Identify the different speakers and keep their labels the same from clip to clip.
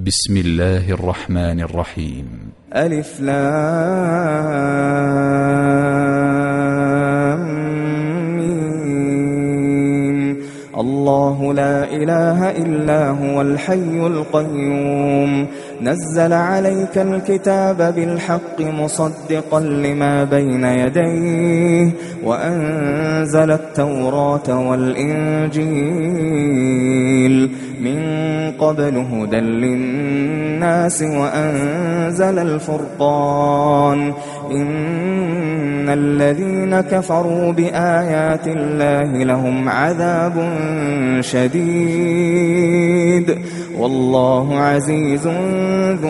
Speaker 1: بسم الله الرحمن الرحيم.
Speaker 2: ألف لام ميم. الله لا إله إلا هو الحي القيوم نزل عليك الكتاب بالحق مصدقا لما بين يديه وأنزل التوراة والإنجيل من قبل هدى للناس وأنزل الفرقان إن الذين كفروا بآيات الله لهم عذاب شديد والله عزيز ذو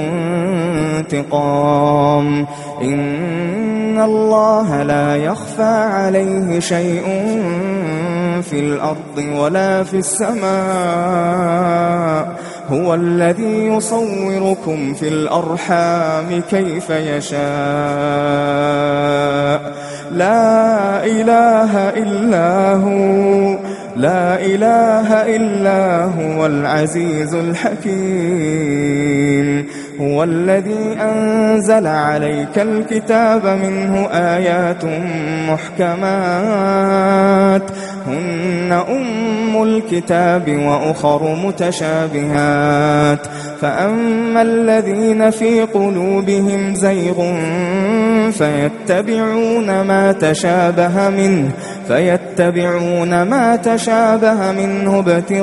Speaker 2: انتقام إن الله لا يخفى عليه شيء في الأرض ولا في السماء هو الذي يصوركم في الأرحام كيف يشاء لا إله إلا هو العزيز الحكيم هو الذي أنزل عليك الكتاب منه آيات محكمات هن أم الكتاب وأخر متشابهات فأما الذين في قلوبهم زيغ فيتبعون ما تشابه منه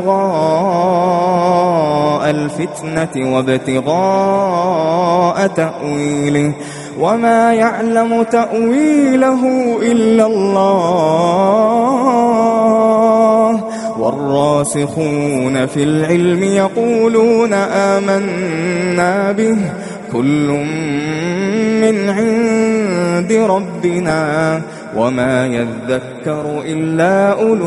Speaker 2: ابتغاء الفتنة وابتغاء تأويله وما يعلم تأويله إلا الله والراسخون في العلم يقولون آمنا به كل من عند ربنا وما يذكر إلا أولو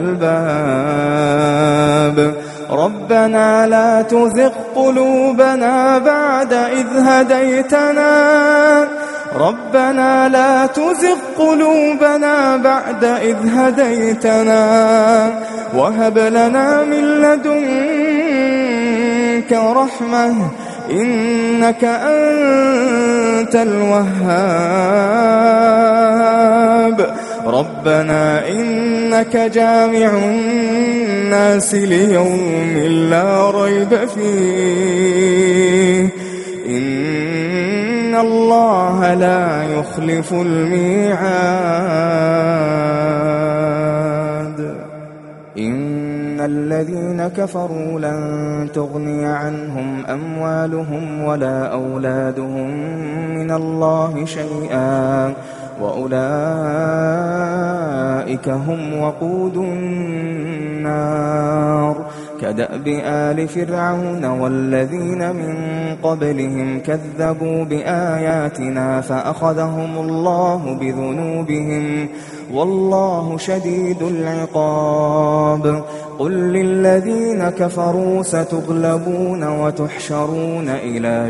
Speaker 2: الألباب ربنا لا تزغ قلوبنا بعد إذ هديتنا وهب لنا من لدنك رحمة إنك أنت الوهاب ربنا إنك جامع الناس ليوم لا ريب فيه إن الله لا يخلف الميعاد إن الذين كفروا لن تغني عنهم أموالهم ولا أولادهم من الله شيئا وأولئك هم وقود النار كدأب آل فرعون والذين من قبلهم كذبوا بآياتنا فأخذهم الله بذنوبهم والله شديد العقاب قل للذين كفروا ستغلبون وتحشرون إلى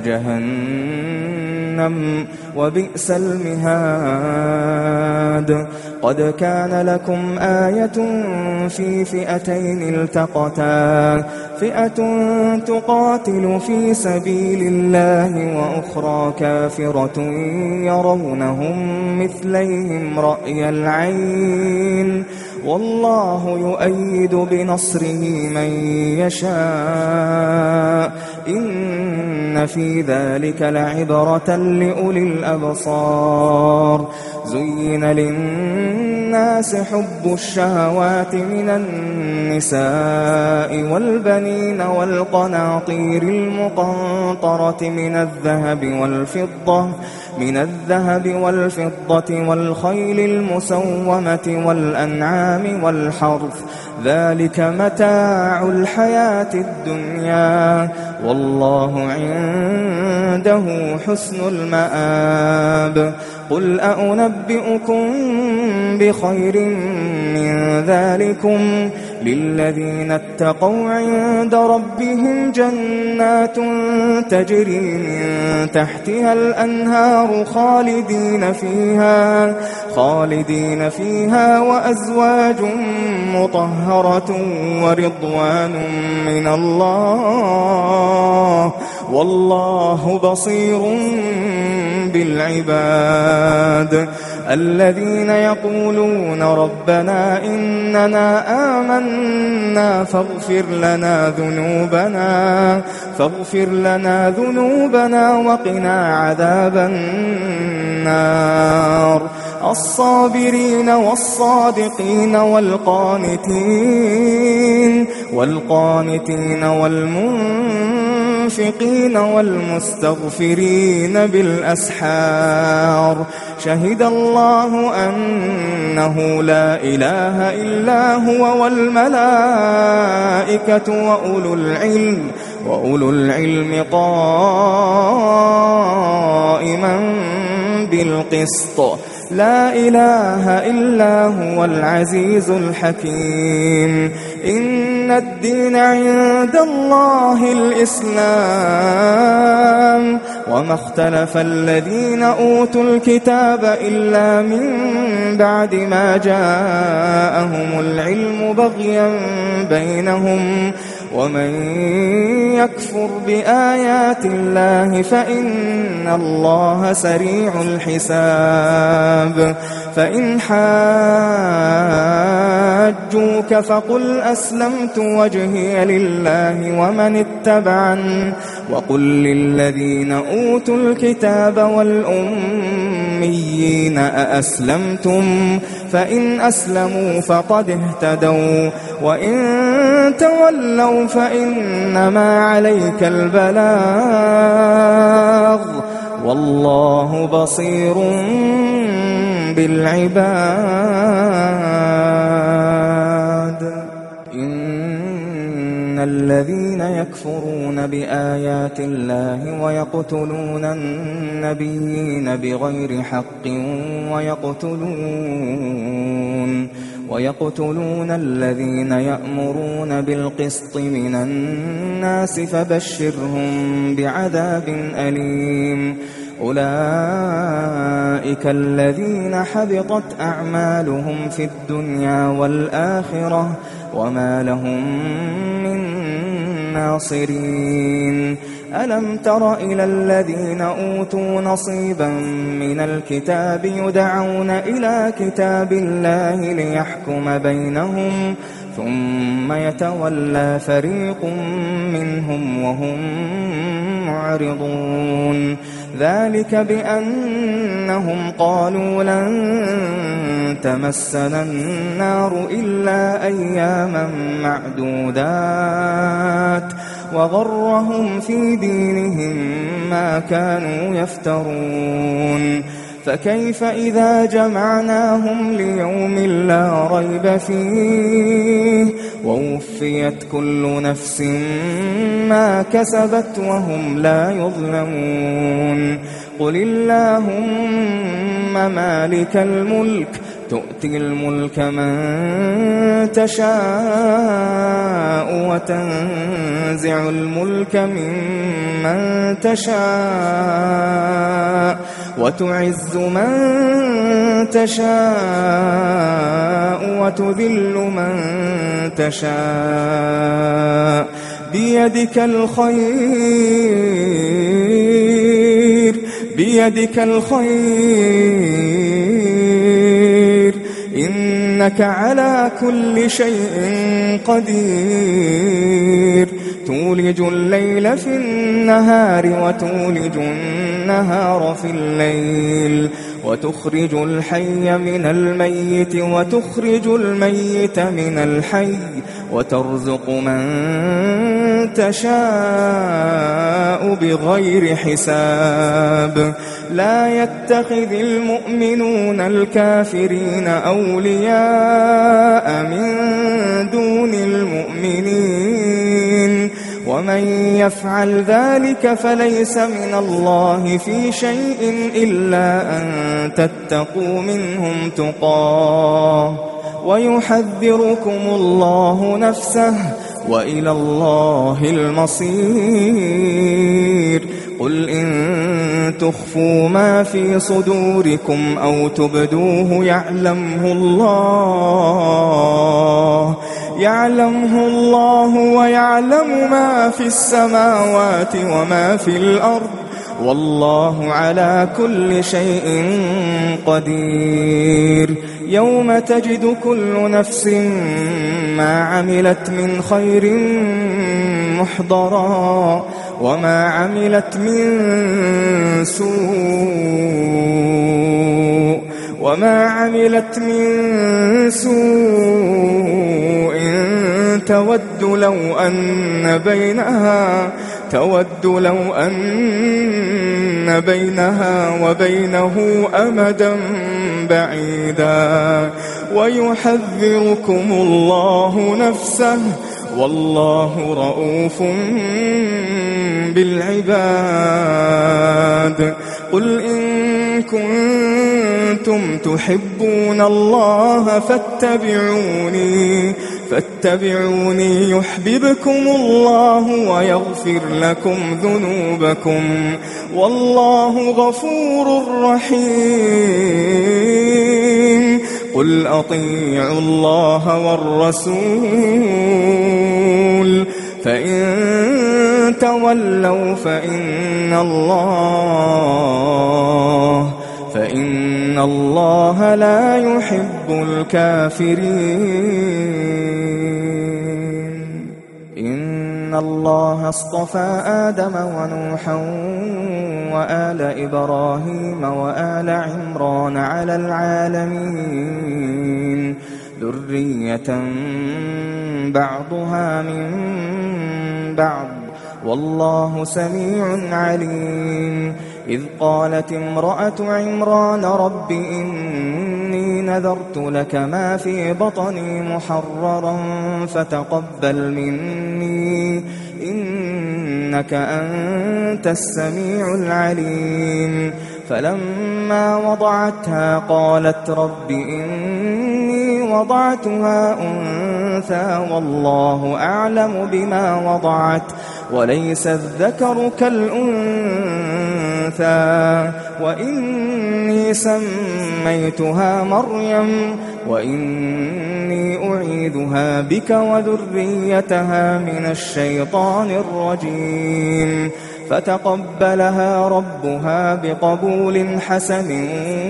Speaker 2: جهنم وبئس المهاد قد كان لكم آية في فئتين التقتا فئة تقاتل في سبيل الله وأخرى كافرة يرونهم مثليهم رأي العين والله يؤيد بنصره من يشاء إن في ذلك لعبرة لأولي الأبصار زين للناس حب الشهوات من النساء والبنين والقناطير المقنطرة من الذهب والفضة والخيل المسومة والأنعام والحرث ذلك متاع الحياة الدنيا والله عنده حسن المآب قل أنبئكم بخير من ذلكم للذين اتقوا عند ربهم جنات تجري من تحتها الأنهار خالدين فيها وأزواج مطهرة ورضوان من الله والله بصير بالعباد. الذين يقولون ربنا إننا آمنا فاغفر لنا ذنوبنا وقنا عذاب النار. الصابرين والصادقين والقانتين والمنفقين والمستغفرين بالأسحار. شهد الله أنه لا إله إلا هو والملائكة وأولو العلم قائما بالقسط. لا إله إلا هو العزيز الحكيم. إن الدين عند الله الإسلام وما اختلف الذين أوتوا الكتاب إلا من بعد ما جاءهم العلم بغيا بينهم. ومن يكفر بآيات الله فإن الله سريع الحساب. فإن حاجوك فقل أسلمت وجهي لله ومن اتبعن وقل للذين أوتوا الكتاب والأميين أأسلمتم فإن أسلموا فقد اهتدوا وإن تولوا فإنما عليك البلاغ والله بصير بالعباد. إن الذين يكفرون بآيات الله ويقتلون النبيين بغير حق ويقتلون الذين يأمرون بالقسط من الناس فبشرهم بعذاب أليم. أولئك الذين حبطت أعمالهم في الدنيا والآخرة وما لهم من ناصرين. ألم تر إلى الذين أوتوا نصيبا من الكتاب يدعون إلى كتاب الله ليحكم بينهم ثم يتولى فريق منهم وهم معرضون. ذلك بأنهم قالوا لن تمسنا النار إلا أياما معدودات وغرهم في دينهم ما كانوا يفترون. فكيف إذا جمعناهم ليوم لا ريب فيه ووفيت كل نفس ما كسبت وهم لا يظلمون. قل اللهم مالك الملك تؤتي الملك من تشاء وتنزع الملك ممن تشاء وتعز من تشاء وتذل من تشاء بيدك الخير إنك على كل شيء قدير. تولج الليل في النهار وتولج النهار في الليل وتخرج الحي من الميت وتخرج الميت من الحي وترزق من تشاء بغير حساب. لا يتخذ المؤمنون الكافرين أولياء من دون المؤمنين ومن يفعل ذلك فليس من الله في شيء إلا أن تتقوا منهم تقاه ويحذركم الله نفسه وإلى الله المصير. قل إن تخفوا ما في صدوركم أو تبدوه يعلمه الله ويعلم ما في السماوات وما في الأرض، والله على كل شيء قدير. يوم تجد كل نفس ما عملت من خير محضرا وما عملت من سوء تود لو أن بينها وبينه أمدا بعيدا، ويحذركم الله نفسه، والله رؤوف بالعباد. قل إن كنتم تحبون الله فاتبعوني يحببكم الله ويغفر لكم ذنوبكم، والله غفور رحيم. قل أطيعوا الله والرسول فإن تولوا فإن الله لا يحب الكافرين. إن الله اصطفى آدم ونوحا وآل إبراهيم وآل عمران على العالمين ذرية بعضها من بعض، والله سميع عليم. إذ قالت امرأة عمران رب إني نذرت لك ما في بطني محررا فتقبل مني إنك أنت السميع العليم. فلما وضعتها قالت رب إني وضعتها أنثى والله أعلم بما وضعت وليس الذكر كالأنثى، وإني سميتها مريم وإني أعيذها بك وذريتها من الشيطان الرجيم. فتقبلها ربها بقبول حسن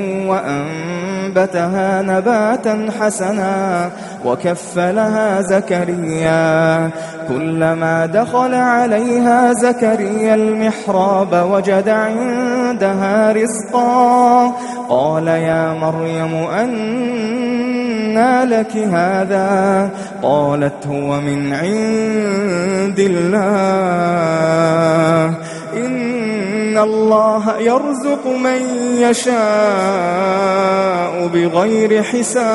Speaker 2: وأنبتها نباتا حسنا وكفلها زكريا. كلما دخل عليها زكريا المحراب وجد عندها رزقا قال يا مريم أنى لك هذا؟ قالت هو من عند الله إن الله يرزق من يشاء بغير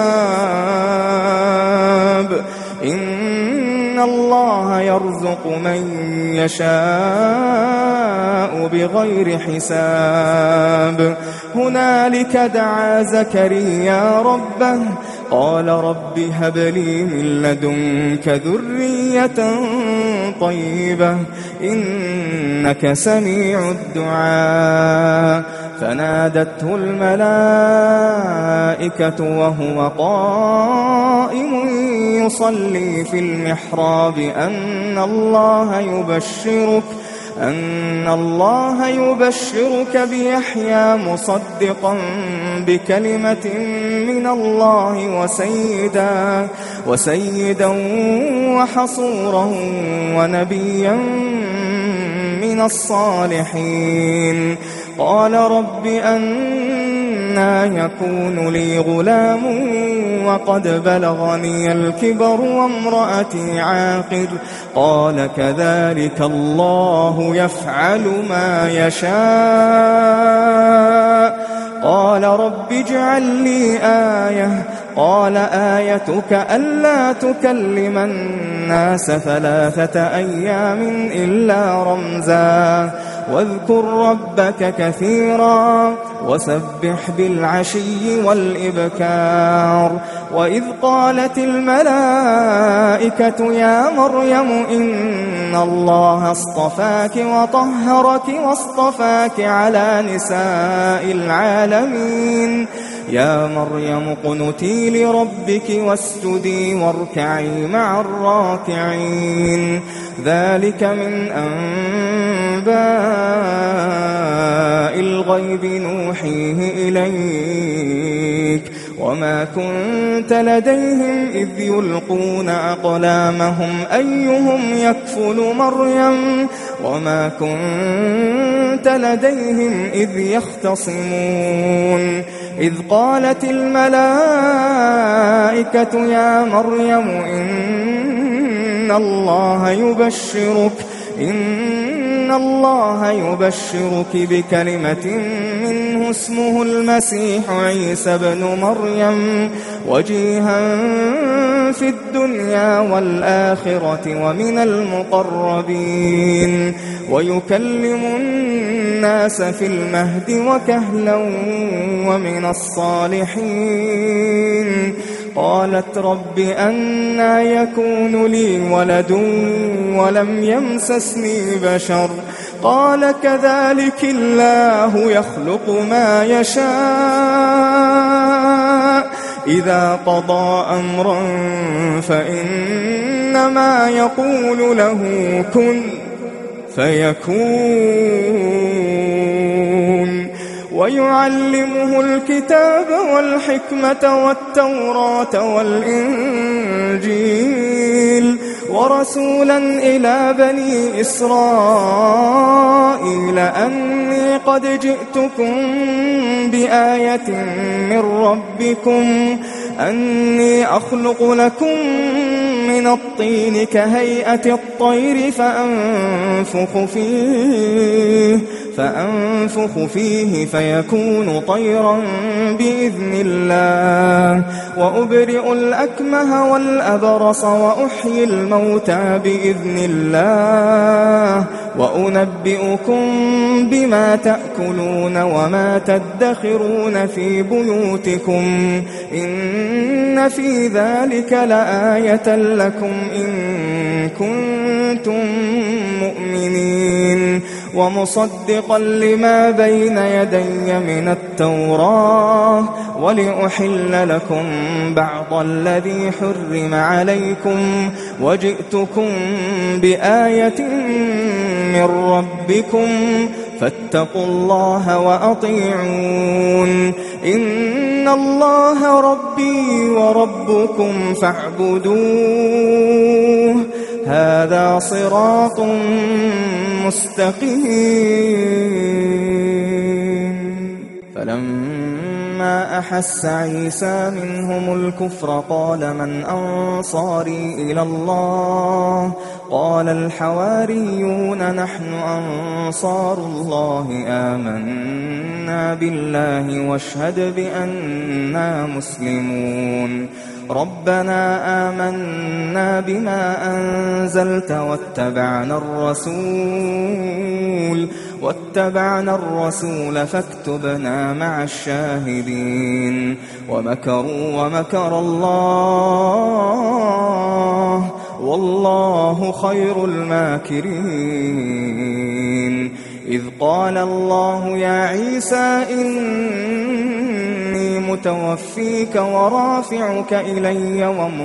Speaker 2: حساب. إن الله يرزق من يشاء بغير حساب. هنالك دعا زكريا ربه قال رب هب لي من لدنك ذرية طيبة إنك سميع الدعاء. فنادته الملائكة وهو قائم يصلي في المحراب أن الله يبشرك بيحيى مصدقا بكلمة من الله وسيدا وحصورا ونبيا من الصالحين. قال رب أنى يكون لي غلام وقد بلغني الكبر وامرأتي عاقر؟ قال كذلك الله يفعل ما يشاء. قال رب اجعل لي آية. قال آيتك ألا تكلم الناس 3 أيام إلا رمزا. واذكر ربك كثيرا وسبح بالعشي والإبكار. وإذ قالت الملائكة يا مريم إن الله اصطفاك وطهرك واصطفاك على نساء العالمين يا مريم اقنتي لربك واسجدي واركعي مع الراكعين. ذلك من أنباء الغيب نوحيه إليك وما كنت لديهم إذ يلقون أقلامهم أيهم يكفل مريم وما كنت لديهم إذ يختصمون. إذ قالت الملائكة يا مريم إن الله يبشرك بكلمة منه اسمه المسيح عيسى بن مريم وجيها في الدنيا والآخرة ومن المقربين ويكلم الناس في المهد وكهلا ومن الصالحين. قالت رب أنى يكون لي ولد ولم يمسسني بشر قال كذلك الله يخلق ما يشاء إذا قضى أمرا فإنما يقول له كن فيكون. ويعلمه الكتاب والحكمة والتوراة والإنجيل ورسولا إلى بني إسرائيل أني قد جئتكم بآية من ربكم أني أخلق لكم من الطين كهيئة الطير فأنفخ فيه فيكون طيرا بإذن الله وأبرئ الأكمه والأبرص وأحيي الموتى بإذن الله وأنبئكم بما تأكلون وما تدخرون في بيوتكم إن في ذلك لآية لكم إن كنتم مؤمنين. ومصدقا لما بين يدي من التوراة ولأحل لكم بعض الذي حرم عليكم وجئتكم بآية من ربكم فاتقوا الله وأطيعون. إن الله ربي وربكم فاعبدوه هذا صراط مستقيم. فلما أحس عيسى منهم الكفر قال من أنصاري إلى الله قال الحواريون نحن أنصار الله آمنا بالله واشهد بأننا مسلمون. ربنا آمنا بما أنزلت واتبعنا الرسول فاكتبنا مع الشاهدين. ومكروا ومكر الله والله خير الماكرين. إذ قال الله يا عيسى إني متوفيك ورافعك إلي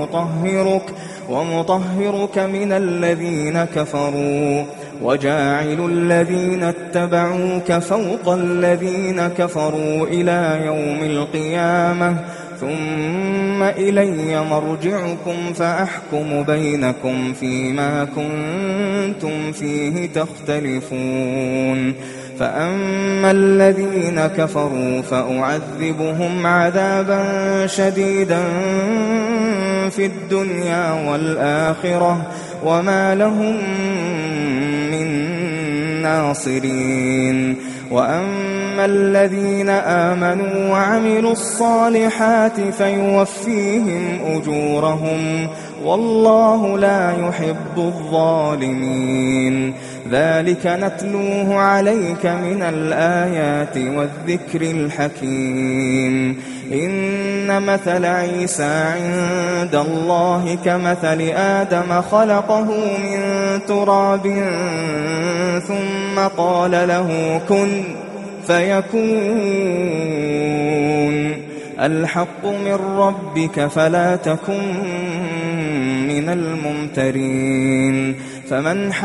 Speaker 2: ومطهرك من الذين كفروا وجاعل الذين اتبعوك فوق الذين كفروا إلى يوم القيامة ثم إلي مرجعكم فأحكم بينكم فيما كنتم فيه تختلفون. فأما الذين كفروا فأعذبهم عذابا شديدا في الدنيا والآخرة وما لهم من ناصرين. وأما الذين آمنوا وعملوا الصالحات فيوفيهم أجورهم والله لا يحب الظالمين. ذلك نتلوه عليك من الآيات والذكر الحكيم. إن مثل عيسى عند الله كمثل آدم خلقه من تراب ثم قال له كن فيكون. الحق من ربك فلا تكن من الممترين. فمن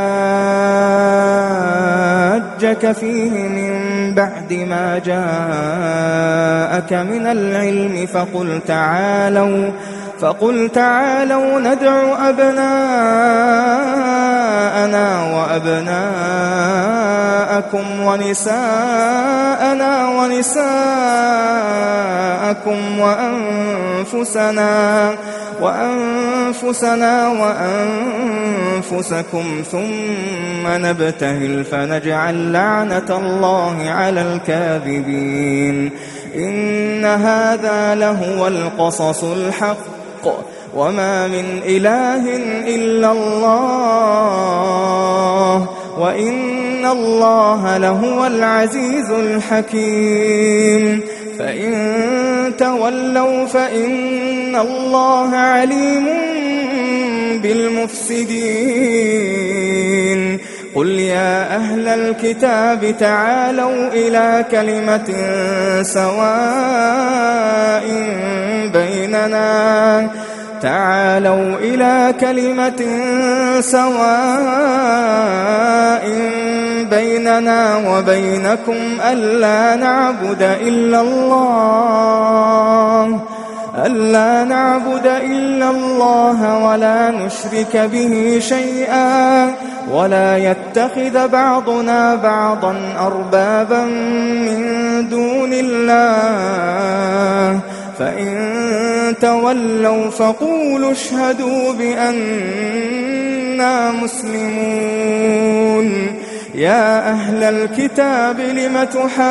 Speaker 2: حاجك فيه من بعد ما جاءك من العلم فقل تعالوا ندع أبناءنا وأبناءكم ونساءنا ونساءكم وأنفسنا وأنفسكم ثم نبتهل فنجعل لعنة الله على الكاذبين. إن هذا لهو القصص الحق وما من إله إلا الله وإن الله لهو العزيز الحكيم. فإن تولوا فإن الله عليم بالمفسدين. قل يا أهل الكتاب تعالوا إلى كلمة سواء بيننا وبينكم ألا نعبد إلا الله ولا نشرك به شيئا ولا يتخذ بعضنا بعضا أربابا من دون الله. فإن تولوا فقولوا اشهدوا بأننا مسلمون. يا أهل الكتاب لم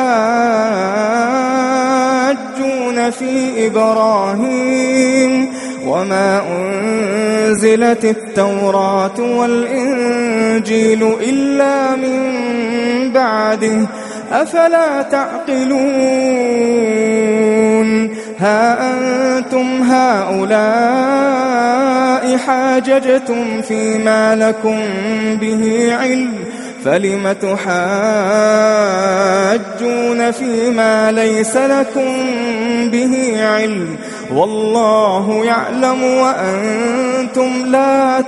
Speaker 2: تحاجون في إبراهيم وما أنزلت التوراة والإنجيل إلا من بعده أفلا تعقلون. ها أنتم هؤلاء حاججتم فيما لكم به علم فلم تحاجون فيما ليس لكم به علم والله يعلم وأنتم لا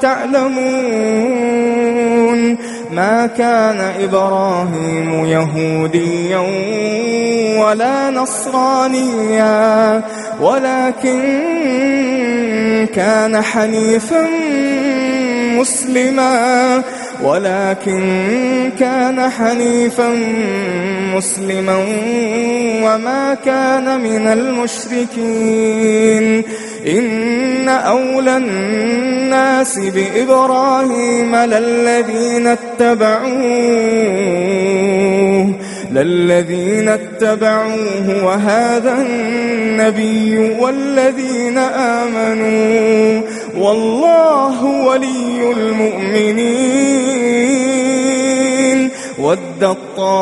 Speaker 2: تعلمون. ما كان إبراهيم يهوديا ولا نصرانيا ولكن كان حنيفا مسلما وما كان من المشركين. إن أولى الناس بإبراهيم للذين اتبعوه وهذا النبي والذين آمنوا والله ولي المؤمنين. ودت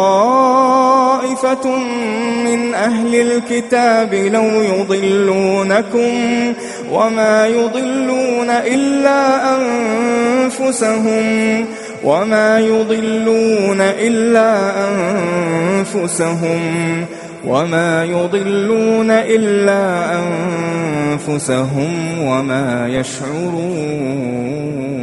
Speaker 2: طائفة من أهل الكتاب لو يضلونكم وما يضلون إلا أنفسهم وما يشعرون.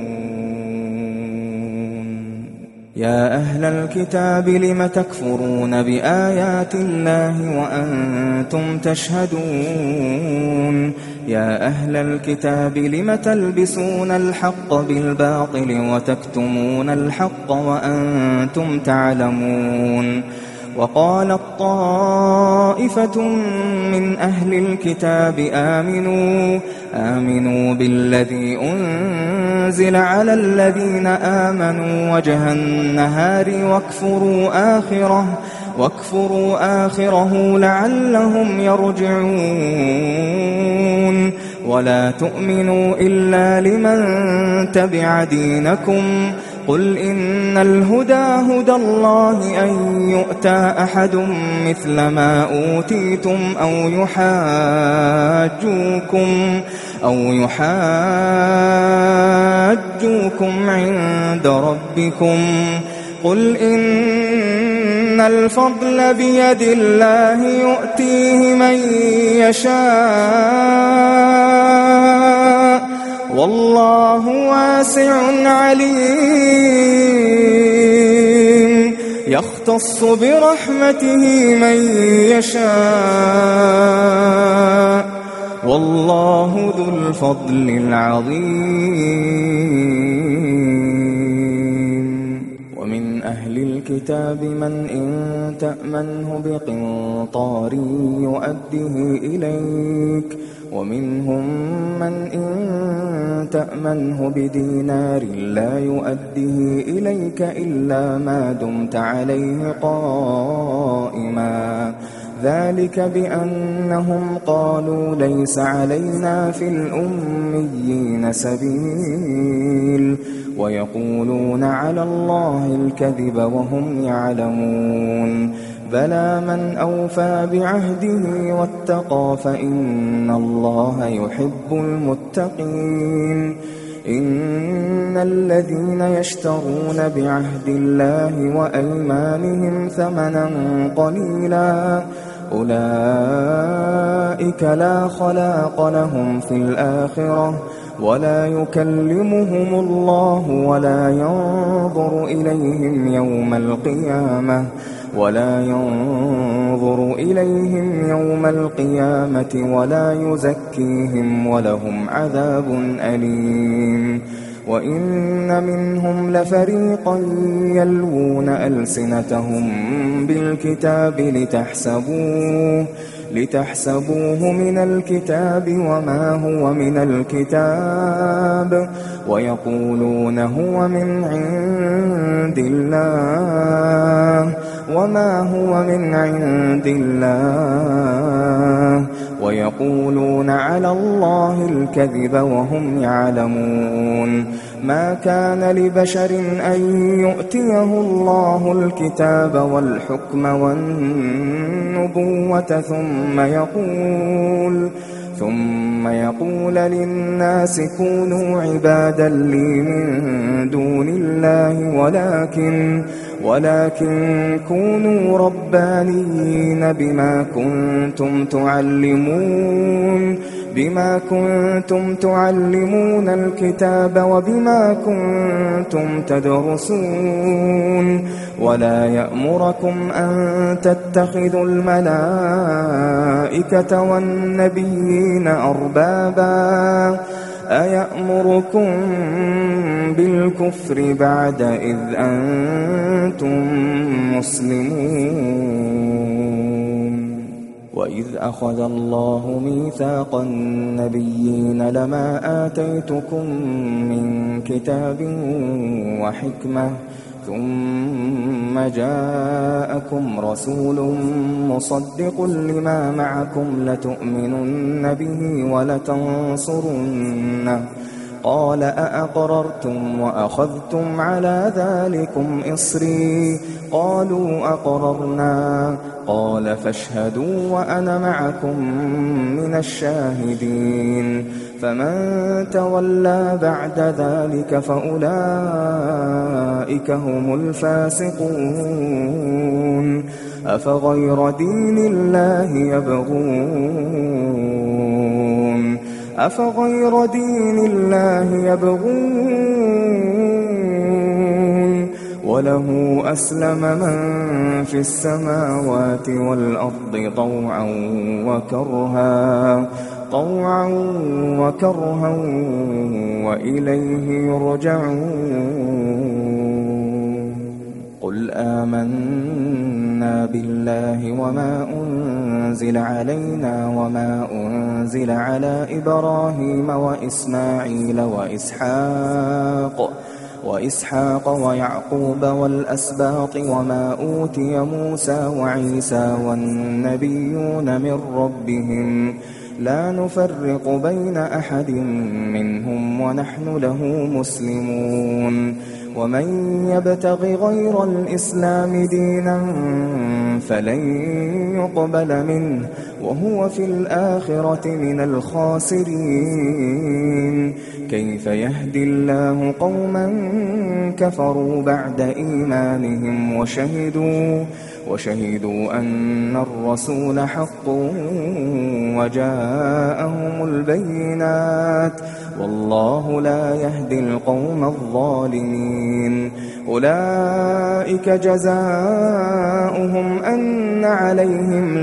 Speaker 2: يا أهل الكتاب لم تكفرون بآيات الله وأنتم تشهدون. يا أهل الكتاب لم تلبسون الحق بالباطل وتكتمون الحق وأنتم تعلمون. وقالت طائفة من أهل الكتاب آمنوا بالذي أنزل على الذين آمنوا وجه النهار واكفروا آخره لعلهم يرجعون. ولا تؤمنوا إلا لمن تبع دينكم قل إن الهدى هدى الله أن يؤتى أحد مثل ما أوتيتم أو يحاجوكم عند ربكم قل إن الفضل بيد الله يؤتيه من يشاء والله واسع عليم يختص برحمته من يشاء والله ذو الفضل العظيم ومن أهل الكتاب من إن تأمنه بقنطار يؤده إليك ومنهم من إن تأمنه بدينار لا يؤده إليك إلا ما دمت عليه قائما ذلك بأنهم قالوا ليس علينا في الأميين سبيل ويقولون على الله الكذب وهم يعلمون بلى من أوفى بعهده واتقى فإن الله يحب المتقين إن الذين يشترون بعهد الله وأيمانهم ثمنا قليلا أولئك لا خلاق لهم في الآخرة ولا يكلمهم الله ولا ينظر إليهم يوم القيامة ولا يزكيهم ولهم عذاب أليم وإن منهم لفريقا يلوون ألسنتهم بالكتاب لتحسبوه من الكتاب وما هو من الكتاب ويقولون هو من عند الله وما هو من عند الله ويقولون على الله الكذب وهم يعلمون ما كان لبشر أن يؤتيه الله الكتاب والحكم والنبوة ثم يقول للناس كونوا عبادا لي من دون الله ولكن كونوا ربانيين بما كنتم تعلمون الكتاب وبما كنتم تدرسون ولا يأمركم أن تتخذوا الملائكة والنبيين أربابا أيأمركم بالكفر بعد إذ أنتم مسلمون وإذ أخذ الله ميثاق النبيين لما آتيتكم من كتاب وحكمة ثم جاءكم رسول مصدق لما معكم لتؤمنن به ولتنصرنه قال أأقررتم وأخذتم على ذلكم إصري قالوا أقررنا قال فاشهدوا وأنا معكم من الشاهدين فمن تولى بعد ذلك فأولئك هم الفاسقون أفغير دين الله يبغون وله أسلم من في السماوات والأرض طوعا وكرها وإليه يرجعون قل آمنا بالله وما أنزل علينا وما أنزل على إبراهيم وإسماعيل وإسحاق ويعقوب والأسباط وما أوتي موسى وعيسى والنبيون من ربهم لا نفرق بين أحد منهم ونحن له مسلمون ومن يبتغ غير الإسلام دينا فلن يقبل منه وهو في الآخرة من الخاسرين كيف يهدي الله قوما كفروا بعد إيمانهم وشهدوا أن الرسول حق وجاءهم البينات والله لا يهدي القوم الظالمين أولئك جزاؤهم أن عليهم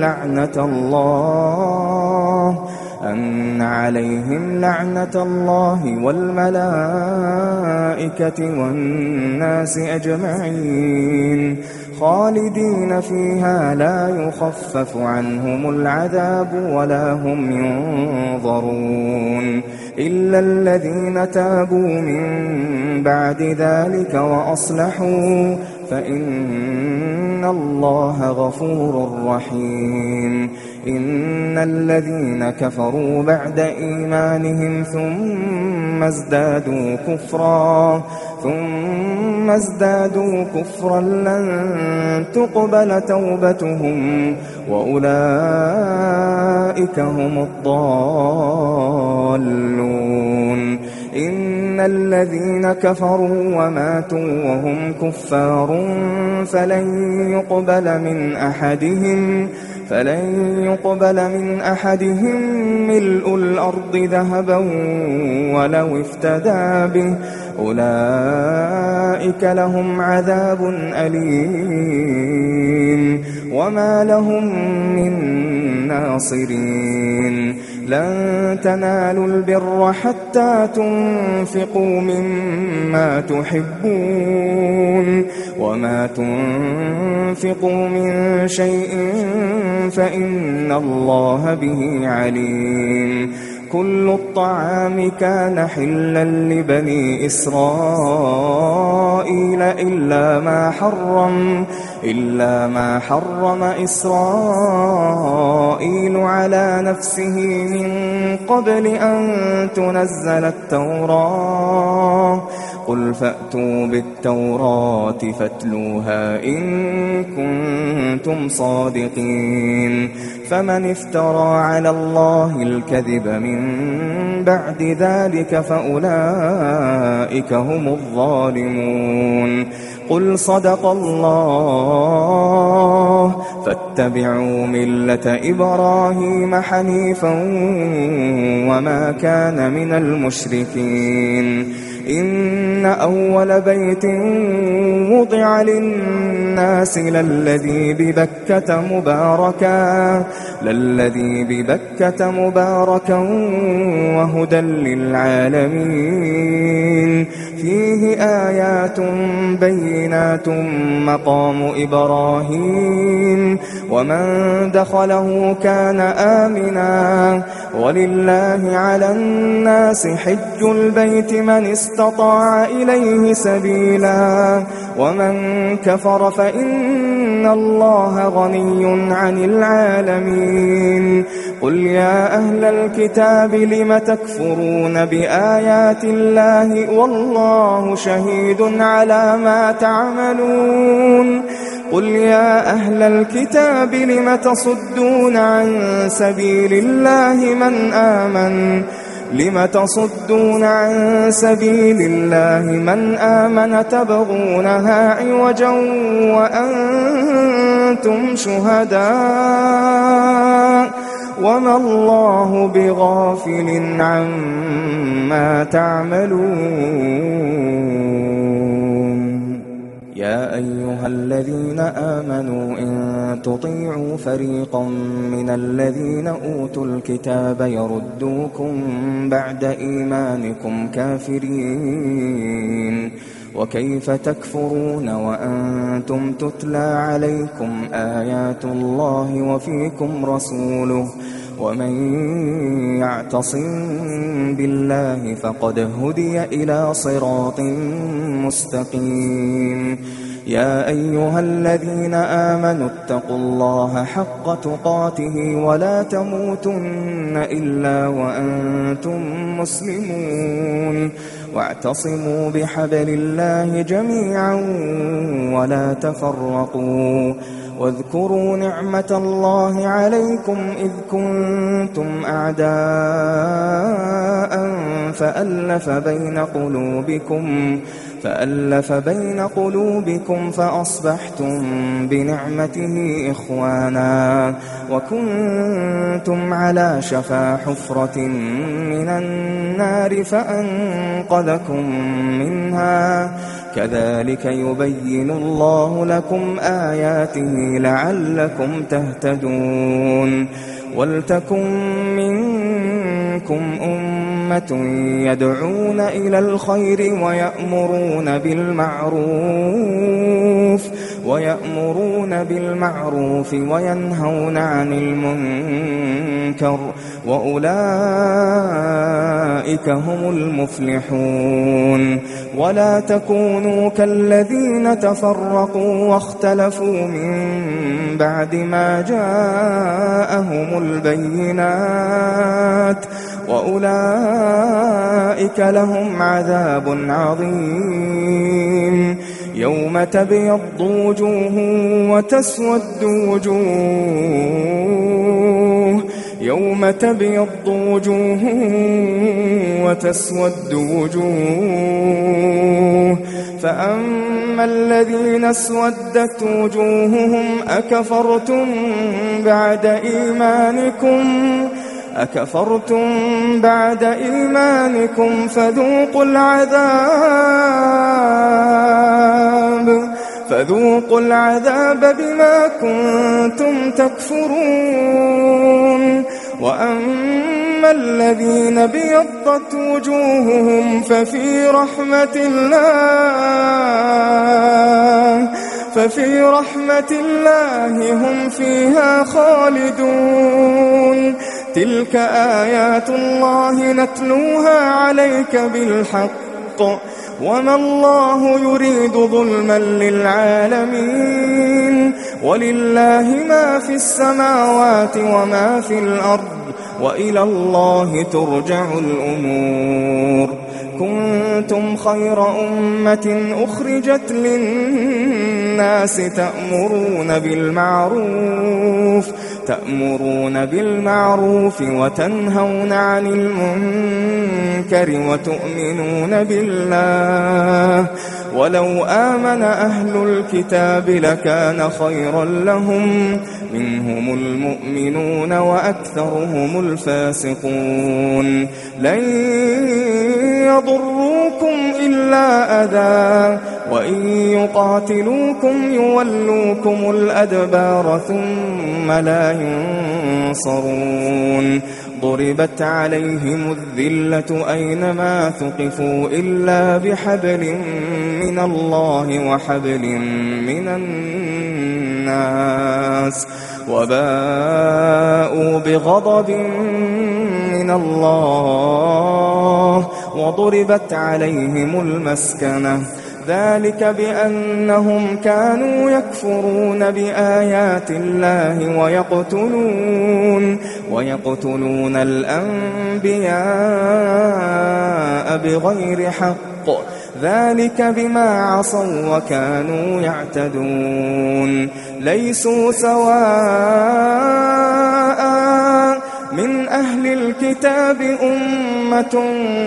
Speaker 2: لعنة الله والملائكة والناس أجمعين خالدين فيها لا يخفف عنهم العذاب ولا هم ينظرون إلا الذين تابوا من بعد ذلك وأصلحوا فإن الله غفور رحيم إن الذين كفروا بعد إيمانهم ثم ازدادوا كفرا لن تقبل توبتهم وأولئك هم الضالون إن الذين كفروا وماتوا وهم كفار فلن يقبل من أحدهم ملء الأرض ذهبا ولو افتدى به أولئك لهم عذاب أليم وما لهم من ناصرين لن تنالوا البر حتى تنفقوا مما تحبون وما تنفقوا من شيء فإن الله به عليم كل الطعام كان حلا لبني إسرائيل إلا ما حرم إسرائيل على نفسه من قبل أن تنزل التوراة قل فأتوا بالتوراة فاتلوها إن كنتم صادقين فمن افترى على الله الكذب من بعد ذلك فأولئك هم الظالمون قل صدق الله فاتبعوا ملة إبراهيم حنيفا وما كان من المشركين إن أول بيت وضع للناس للذي ببكة مباركا وهدى للعالمين فيه آيات بينات مقام إبراهيم ومن دخله كان آمنا ولله على الناس حج البيت من استطاع إليه سبيلا ومن كفر فإن الله غني عن العالمين قل يا أهل الكتاب لم تكفرون بآيات الله والله شهيد على ما تعملون قل يا أهل الكتاب لم تصدون عن سبيل الله من آمن تبغونها عوجا وأنتم شهداء وما الله بغافل عما تعملون يا أيها الذين آمنوا إن تطيعوا فريقا من الذين أوتوا الكتاب يردوكم بعد إيمانكم كافرين وكيف تكفرون وأنتم تتلى عليكم آيات الله وفيكم رسوله ومن يعتصم بالله فقد هدي إلى صراط مستقيم يا أيها الذين آمنوا اتقوا الله حق تقاته ولا تموتن إلا وأنتم مسلمون واعتصموا بحبل الله جميعا ولا تفرقوا واذكروا نعمة الله عليكم إذ كنتم أعداء فألف بين قلوبكم فأصبحتم بنعمته إخوانا وكنتم على شفا حفرة من النار فأنقذكم منها كذلك يبين الله لكم آياته لعلكم تهتدون ولتكن منكم أمة يدعون إلى الخير ويأمرون بالمعروف وينهون عن المنكر وأولئك هم المفلحون ولا تكونوا كالذين تفرقوا واختلفوا من بعد ما جاءهم البينات وأولئك لهم عذاب عظيم يوم تبيض وجوه وتسود وجوه فأما الذين اسودت وجوههم أكفرتم بعد إيمانكم فذوقوا العذاب بما كنتم تكفرون وأما الذين بيضت وجوههم ففي رحمة الله هم فيها خالدون تلك آيات الله نتلوها عليك بالحق وما الله يريد ظلما للعالمين ولله ما في السماوات وما في الأرض وإلى الله ترجع الأمور كنتم خير أمة أخرجت للناس تأمرون بالمعروف وتنهون عن المنكر وتؤمنون بالله ولو آمن أهل الكتاب لكان خيرا لهم منهم المؤمنون وأكثرهم الفاسقون لن يضروكم إلا أذى وإن يقاتلوكم يولوكم الأدبار ثم لا ينصرون ضربت عليهم الذلة أينما ثقفوا إلا بحبل من الله وحبل من الناس وباءوا بغضب من الله وضربت عليهم المسكنة ذلك بأنهم كانوا يكفرون بآيات الله ويقتلون الأنبياء بغير حق ذلك بما عصوا وكانوا يعتدون ليسوا سواء من أهل الكتاب أمة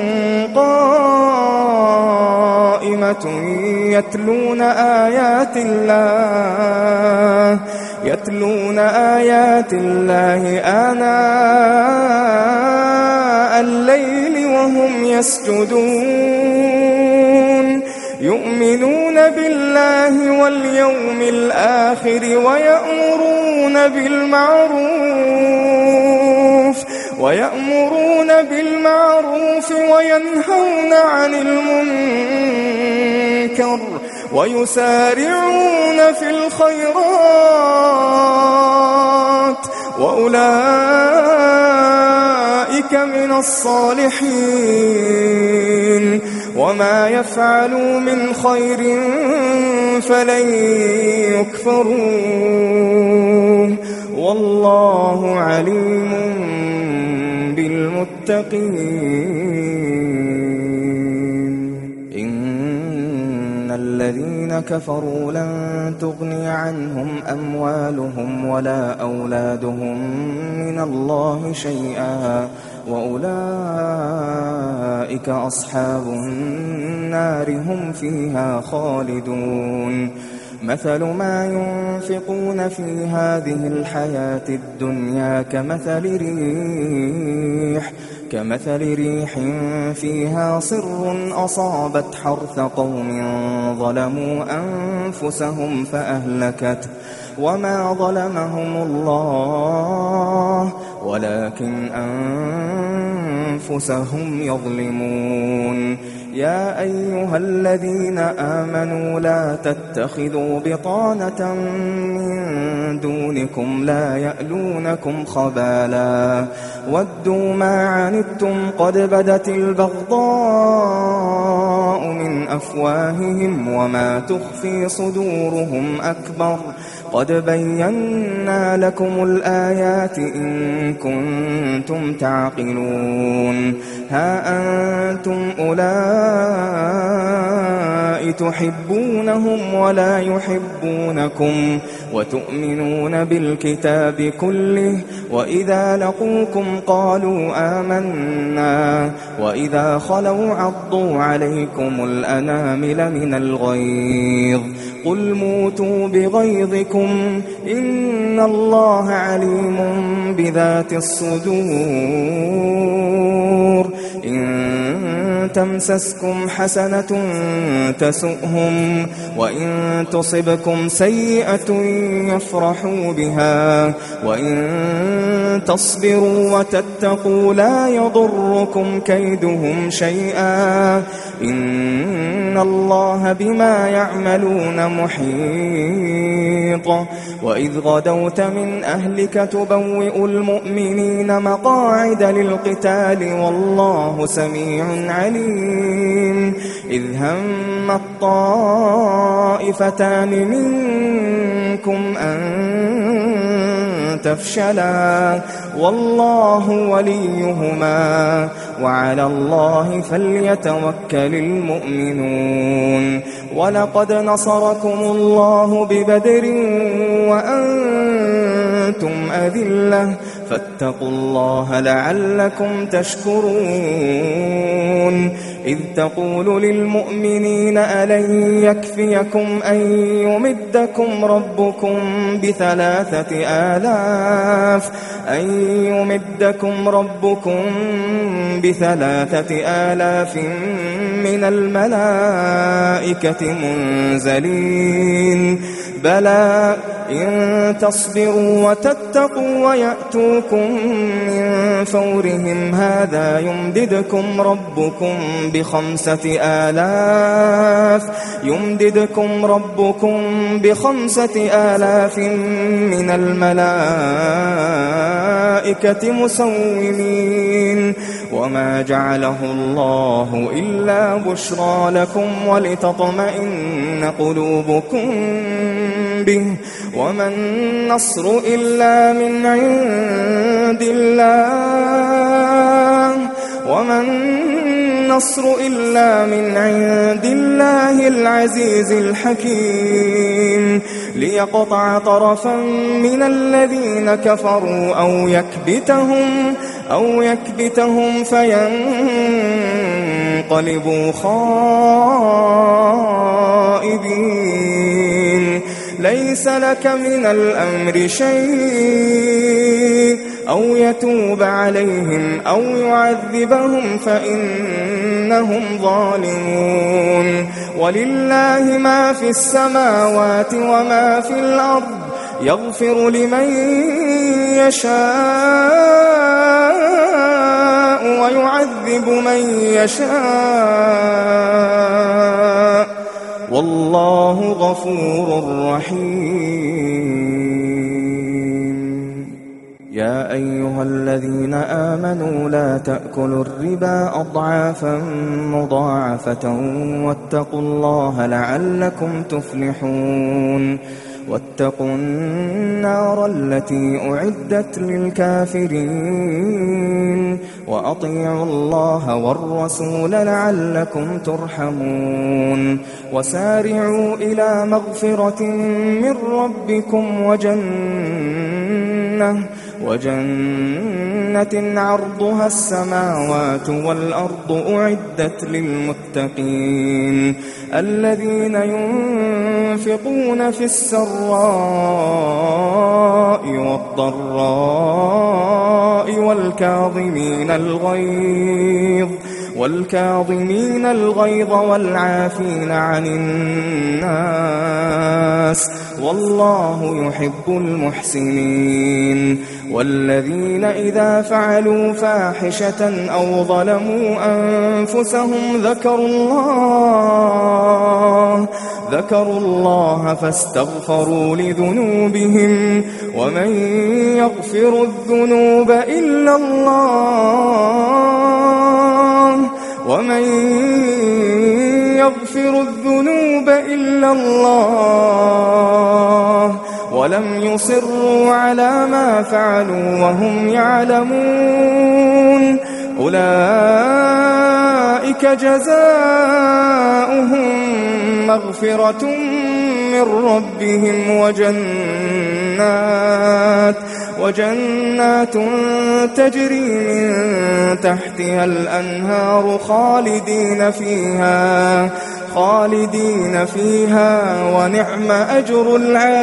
Speaker 2: قائمة يتلون آيات الله آناء الليل وهم يسجدون يؤمنون بالله واليوم الآخر ويأمرون بالمعروف وينهون عن المنكر ويسارعون في الخيرات وأولئك من الصالحين وما يفعلوا من خير فلن يكفروه والله عليم بالمتقين. إن الذين كفروا لن تغني عنهم أموالهم ولا أولادهم من الله شيئا وأولئك أصحاب النار هم فيها خالدون. مثل ما ينفقون في هذه الحياة الدنيا كمثل ريح فيها صر أصابت حرث قوم ظلموا أنفسهم فأهلكته وما ظلمهم الله ولكن أنفسهم يظلمون. يا أيها الذين آمنوا لا تتخذوا بطانة من دونكم لا يألونكم خبالا ودوا ما عنتم قد بدت البغضاء من أفواههم وما تخفي صدورهم أكبر قد بينا لكم الآيات إن كنتم تعقلون. ها أنتم أولئك تحبونهم ولا يحبونكم وتؤمنون بالكتاب كله وإذا لقوكم قالوا آمنا وإذا خلوا عضوا عليكم الأنامل من الغيظ قل موتوا بغيظكم إن الله عليم بذات الصدور. إن تمسسكم حسنة تسؤهم وإن تصبكم سيئة يفرحوا بها وإن تصبروا وتتقوا لا يضركم كيدهم شيئا إن الله بما يعملون محيط. وإذ غدوت من أهلك تبوئ المؤمنين مقاعد للقتال والله سميع عليم. إذ هم الطائفتان منكم أن تفشلا والله وليهما وعلى الله فليتوكل المؤمنون. ولقد نصركم الله ببدر وأنتم أذلة فاتقوا الله لعلكم تشكرون. إذ تقول للمؤمنين ألن يكفيكم أن يمدكم ربكم ب3,000 من الملائكة منزلين بلى إن تصبروا وتتقوا ويأتوكم من فورهم هذا يمددكم ربكم ب5,000 من الملائكة مسومين. وما جعله الله إلا بشرى لكم ولتطمئن قلوبكم به وما النصر إلا من عند الله العزيز الحكيم. ليقطع طرفا من الذين كفروا أو يكبتهم فينقلبوا خائبين. ليس لك من الأمر شيء أو يتوب عليهم أو يعذبهم فإنهم ظالمون. ولله ما في السماوات وما في الأرض يغفر لمن يشاء ويعذب من يشاء والله غفور رحيم. يا يا أيها الذين آمنوا لا تأكلوا الربا أضعافا مضاعفة واتقوا الله لعلكم تفلحون واتقوا النار التي أعدت للكافرين وأطيعوا الله والرسول لعلكم ترحمون وسارعوا إلى مغفرة من ربكم وجنة عرضها السماوات والأرض أعدت للمتقين الذين ينفقون في السراء والضراء والكاظمين الغيظ والعافين عن الناس والله يحب المحسنين والذين إذا فعلوا فاحشة أو ظلموا أنفسهم ذكروا الله فاستغفروا لذنوبهم ومن يغفر الذنوب إلا الله ولم يصروا على ما فعلوا وهم يعلمون أولئك جزاؤهم مغفرة من ربهم وجنات تجري من تحتها الأنهار خالدين فيها ونعم أجر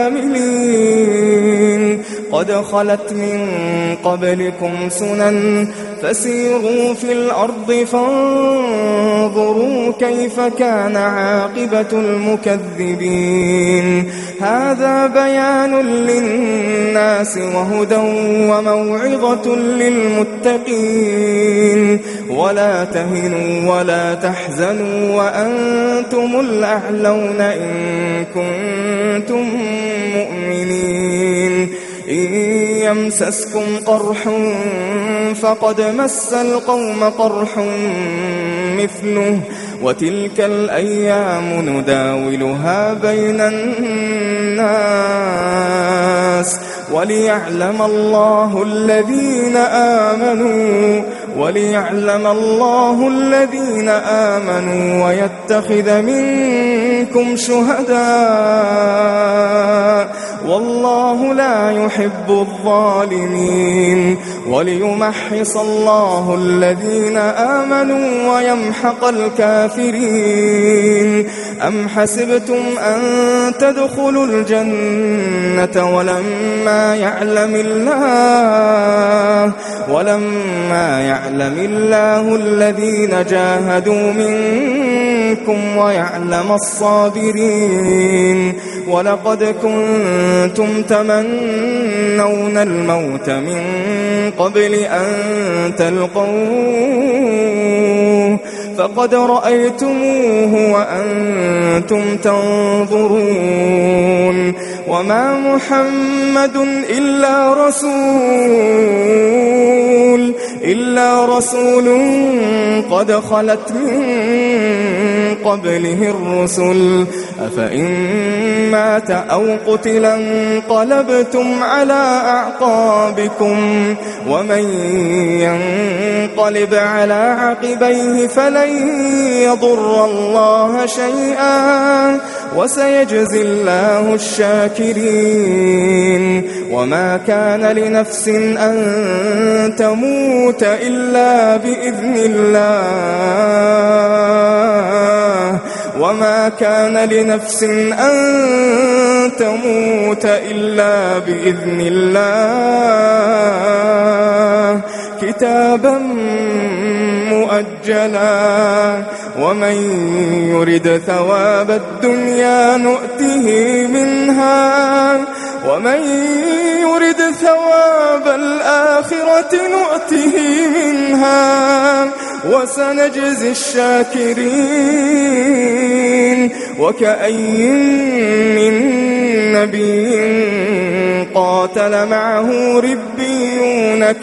Speaker 2: العاملين قد خلت من قبلكم سنن فسيروا في الأرض فانظروا كيف كان عاقبة المكذبين هذا بيان للناس وهدى وموعظة للمتقين ولا تهنوا ولا تحزنوا وأنتم الأعلون إن كنتم مؤمنين إن يمسسكم قرح فقد مس القوم قرح مثله وتلك الأيام نداولها بين الناس وليعلم الله الذين آمنوا ويتخذ منكم شهداء والله لا يحب الظالمين وليمحص الله الذين آمنوا ويمحق الكافرين أم حسبتم أن تدخلوا الجنة ولما يعلم الله الذين جاهدوا منكم ويعلم الصابرين ولقد كنتم تمنون الموت من قبل أن تلقوه فقد رأيتموه وأنتم تنظرون وما محمد إلا رسول قد خلت من قبله الرسل أفإن مات أو قتل انقلبتم على أعقابكم ومن ينقلب على عقبيه فلن يضر الله شيئا وسيجزي الله الشاكرين وما كان لنفس أن تموت إلا بإذن الله وما كان لنفس أن تموت إلا بإذن الله كتابا مؤجلا ومن يرد ثواب الدنيا نؤته منها ومن يرد ثواب الآخرة نؤته منها وسنجزي الشاكرين وكأي من نبي قاتل قاتل معه ربيون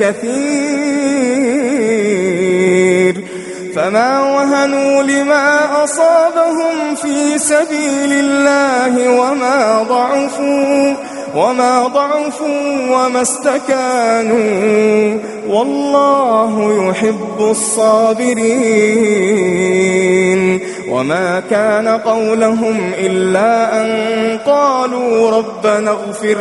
Speaker 2: كثير فما وهنوا لما أصابهم في سبيل الله وما ضعفوا وما استكانوا والله يحب الصابرين. وما كان قولهم إلا أن قالوا ربنا اغفر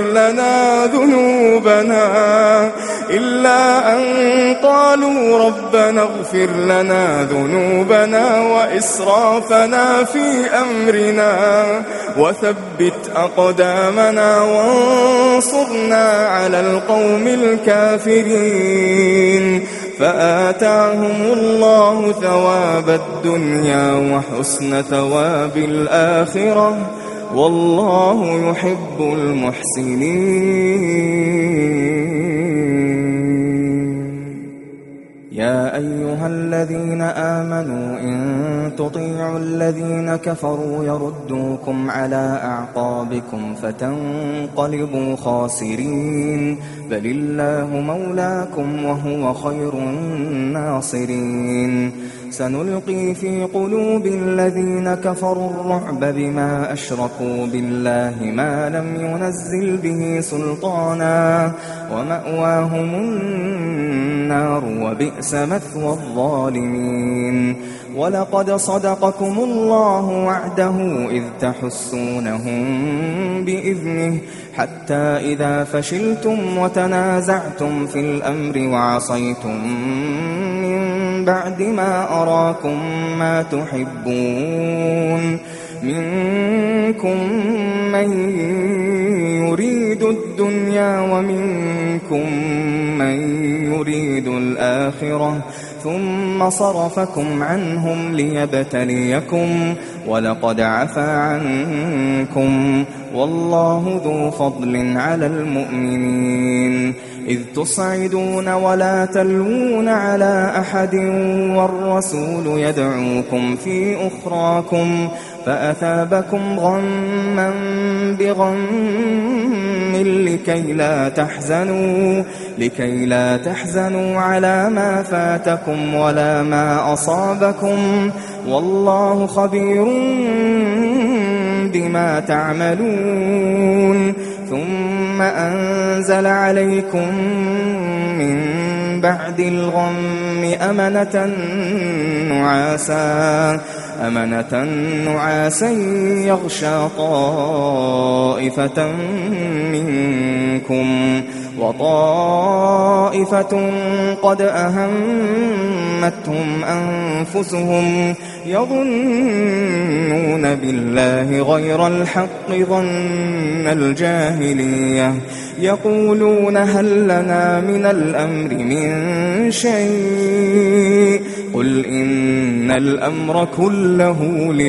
Speaker 2: لنا ذنوبنا وإسرافنا في أمرنا وثبت أقدامنا وانصرنا على القوم الكافرين. فآتاهم الله ثواب الدنيا وحسن ثواب الآخرة والله يحب المحسنين. يا أيها الذين آمنوا إن تطيعوا الذين كفروا يردوكم على أعقابكم فتنقلبوا خاسرين بل الله مولاكم وهو خير الناصرين. سنلقي في قلوب الذين كفروا الرعب بما أشركوا بالله ما لم ينزل به سلطانا ومأواهم النار وبئس مثوى الظالمين. ولقد صدقكم الله وعده إذ تحسونهم بإذنه حتى إذا فشلتم وتنازعتم في الأمر وعصيتم من بعد ما أراكم ما تحبون منكم من يريد الدنيا ومنكم من يريد الآخرة ثم صرفكم عنهم ليبتليكم ولقد عفا عنكم والله ذو فضل على المؤمنين. إذ تصعدون ولا تلوون على أحد والرسول يدعوكم في أخراكم فأثابكم غما بغم لكي لا تحزنوا على ما فاتكم ولا ما أصابكم والله خبير بما تعملون. ثم أنزل عليكم من بعد الغم أمنة نعاسا يغشى طائفة منكم وطائفة قد أهمتهم أنفسهم يظنون بالله غير الحق ظن الجاهلية يقولون هل لنا من الأمر من شيء قل إن الأمر كله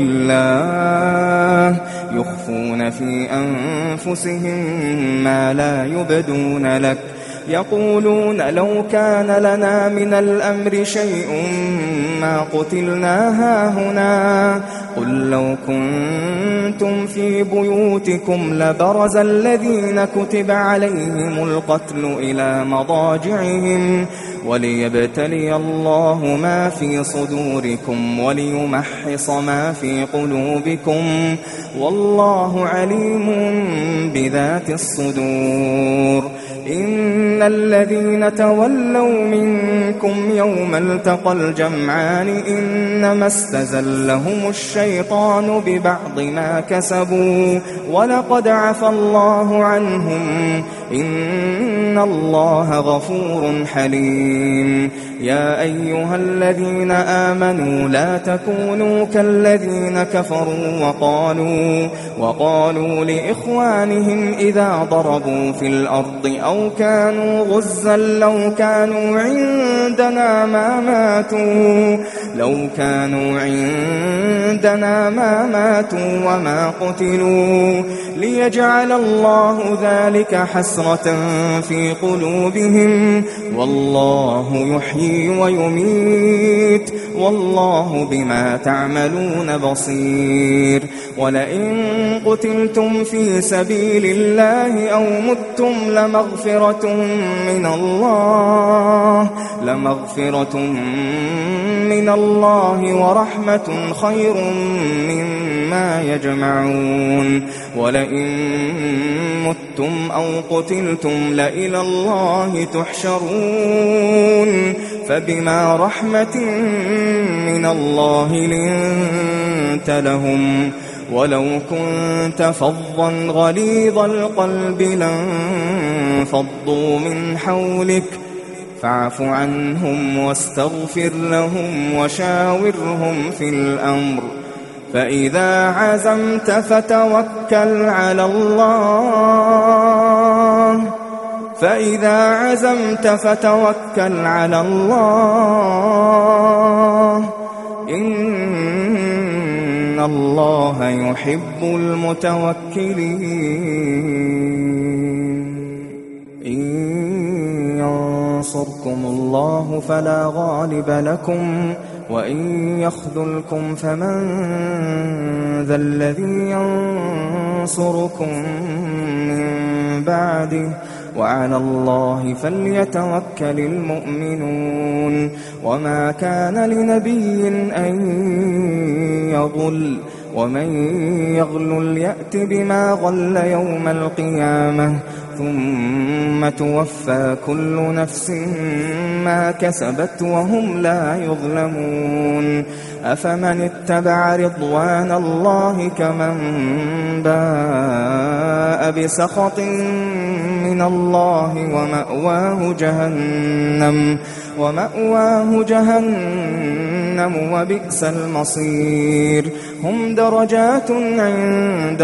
Speaker 2: لله يخفون في أنفسهم ما لا يبدون لك يقولون لو كان لنا من الأمر شيء ما قتلنا هاهنا قل لو كنتم في بيوتكم لبرز الذين كتب عليهم القتل إلى مضاجعهم وليبتلي الله ما في صدوركم وليمحص ما في قلوبكم والله عليم بذات الصدور. إن الذين تولوا منكم يوم التقى الجمعان إنما استزلهم الشيطان ببعض ما كسبوا ولقد عفى الله عنهم إن الله غفور حليم. يا أيها الذين آمنوا لا تكونوا كالذين كفروا وقالوا لإخوانهم إذا ضربوا في الأرض أو كانوا كانوا غزا لو كانوا عندنا ما ماتوا وما قتلوا ليجعل الله ذلك حسرة في قلوبهم والله يحيي ويميت والله بما تعملون بصير. ولئن قتلتم في سبيل الله أو متم لمغفرة من الله ورحمة خير مما يجمعون. ولئن متم أو قتلتم لإلى الله تحشرون فبما رحمة من الله لنت لهم ولو كنت فظا غليظ القلب لانفضوا من حولك فاعف عنهم واستغفر لهم وشاورهم في الأمر فإذا عزمت فتوكل على الله إن الله يحب المتوكلين. إن ينصركم الله فلا غالب لكم وإن يخذلكم فمن ذا الذي ينصركم من بعده وعلى الله فليتوكل المؤمنون. وما كان لنبي أن يغل ومن يغلل يأت بما غل يوم القيامة ثم توفى كل نفس ما كسبت وهم لا يظلمون. أفمن اتبع رضوان الله كمن باء بسخط من الله ومأواه جهنم وبئس المصير. هم درجات عند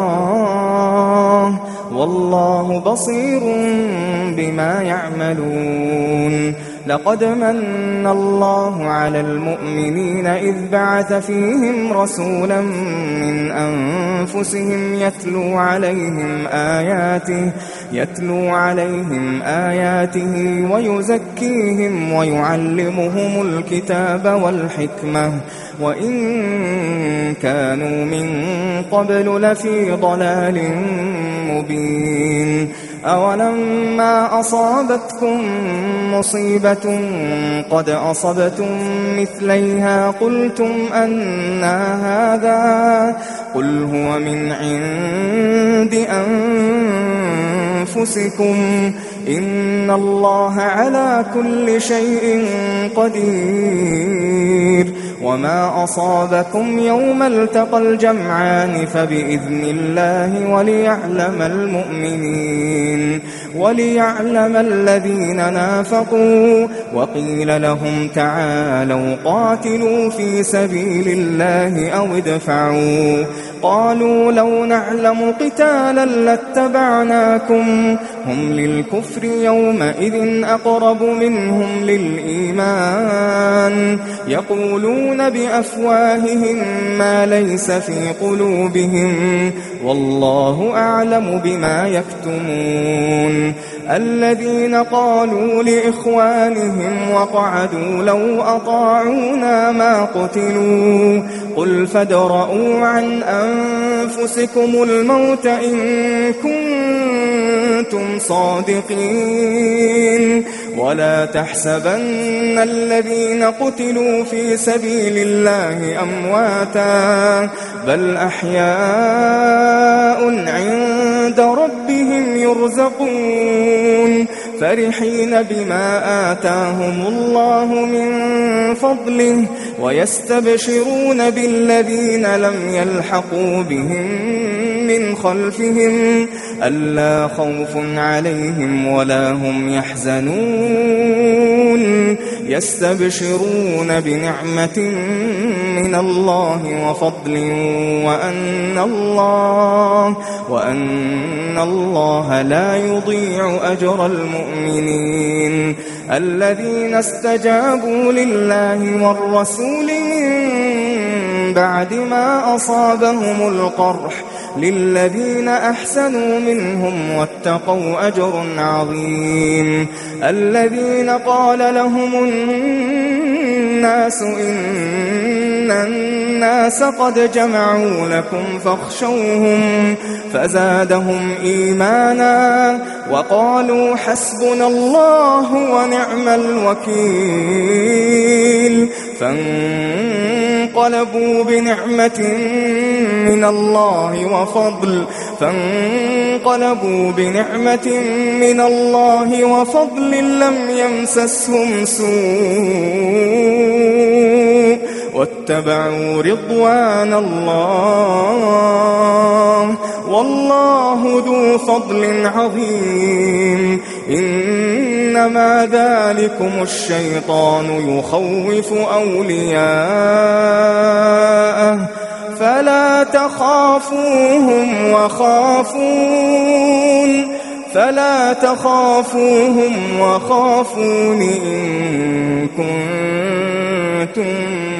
Speaker 2: الله والله بصير بما يعملون. لقد من الله على المؤمنين إذ بعث فيهم رسولا من أنفسهم يتلو عليهم آياته ويزكيهم ويعلمهم الكتاب والحكمة وإن كانوا من قبل لفي ضلال مبين. أولما أصابتكم مصيبة قد أصبتم مثليها قلتم أنى هذا قل هو من عند أنفسكم إن الله على كل شيء قدير. وما أصابكم يوم التقى الجمعان فبإذن الله وليعلم الذين نافقوا وقيل لهم تعالوا قاتلوا في سبيل الله أو ادفعوا قالوا لو نعلم قتالا لاتبعناكم هم للكفر يومئذ أقرب منهم للإيمان يقولون بأفواههم ما ليس في قلوبهم والله أعلم بما يكتمون. الذين قالوا لإخوانهم وقعدوا لو أطاعونا ما قتلوا قل فادرءوا عن أنفسكم الموت إن كنتم صادقين ولا تحسبن الذين قتلوا في سبيل الله أمواتا بل أحياء عند ربهم يرزقون فرحين بما آتاهم الله من فضله ويستبشرون بالذين لم يلحقوا بهم من خلفهم ألا خوف عليهم ولا هم يحزنون يستبشرون بنعمة من الله وفضل وأن الله لا يضيع أجر المؤمنين الذين استجابوا لله والرسول من بعد ما أصابهم القرح للذين أحسنوا منهم واتقوا أجر عظيم الذين قال لهم الناس إن الناس قد جمعوا لكم فاخشوهم فزادهم إيمانا وقالوا حسبنا الله ونعم الوكيل فانقلبوا بنعمة من الله وفضل لم يمسسهم سوء واتبعوا رضوان الله والله ذو فضل عظيم إنما ذلكم الشيطان يخوف أولياءه فلا تخافوهم وخافون إن كنتم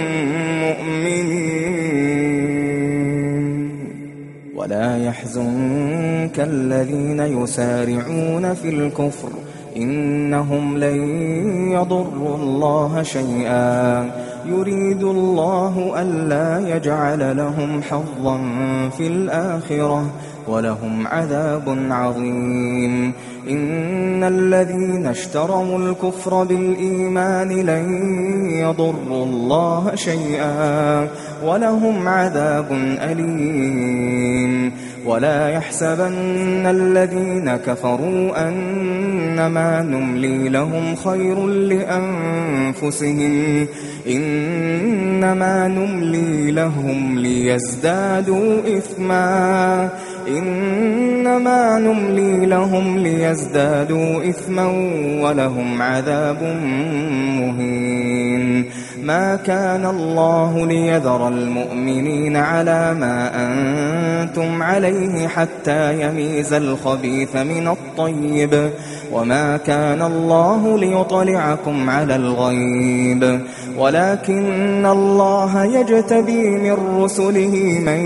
Speaker 2: مؤمنين ولا يحزنك الذين يسارعون في الكفر إنهم لن يضروا الله شيئا يريد الله ألا يجعل لهم حظا في الآخرة ولهم عذاب عظيم إن الذين اشتروا الكفر بالإيمان لن يضروا الله شيئا ولهم عذاب أليم ولا يحسبن الذين كفروا أنما نملي لهم خير لأنفسهم إنما نملي لهم ليزدادوا إثما ولهم عذاب مهين ما كان الله ليذر المؤمنين على ما أنتم عليه حتى يميز الخبيث من الطيب وما كان الله ليطلعكم على الغيب ولكن الله يجتبي من رسله من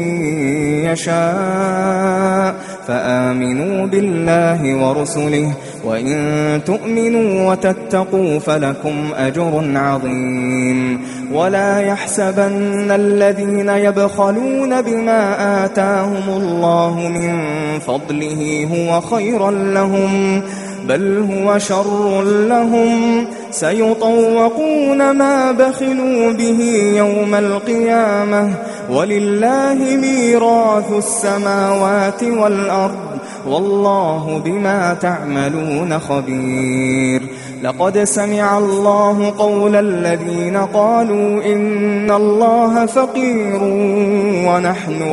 Speaker 2: يشاء فآمنوا بالله ورسله وإن تؤمنوا وتتقوا فلكم أجر عظيم ولا يحسبن الذين يبخلون بما آتاهم الله من فضله هو خيرا لهم بل هو شر لهم سيطوقون ما بخلوا به يوم القيامة ولله ميراث السماوات والأرض والله بما تعملون خبير لقد سمع الله قول الذين قالوا إن الله فقير ونحن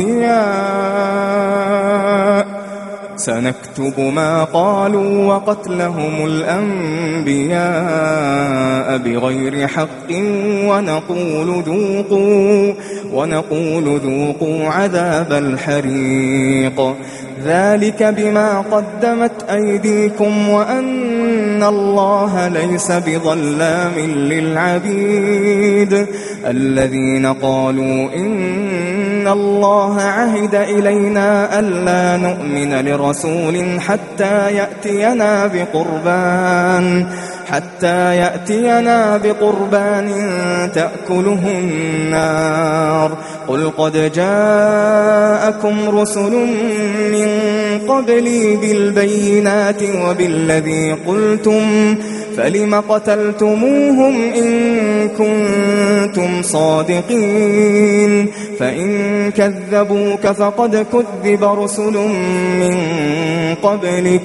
Speaker 2: أغنياء سنكتب ما قالوا وقتلهم الأنبياء بغير حق ونقول ذوقوا عذاب الحريق ذلك بما قدمت أيديكم وأن الله ليس بظلام للعبيد الذين قالوا إن الله عهد إلينا ألا نؤمن لرسول حتى يأتينا بقربان تأكله النار قل قد جاءكم رسل من قبلي بالبينات وبالذي قلتم فلم قتلتموهم إن كنتم صادقين فإن كذبوك فقد كذب رسل من قبلك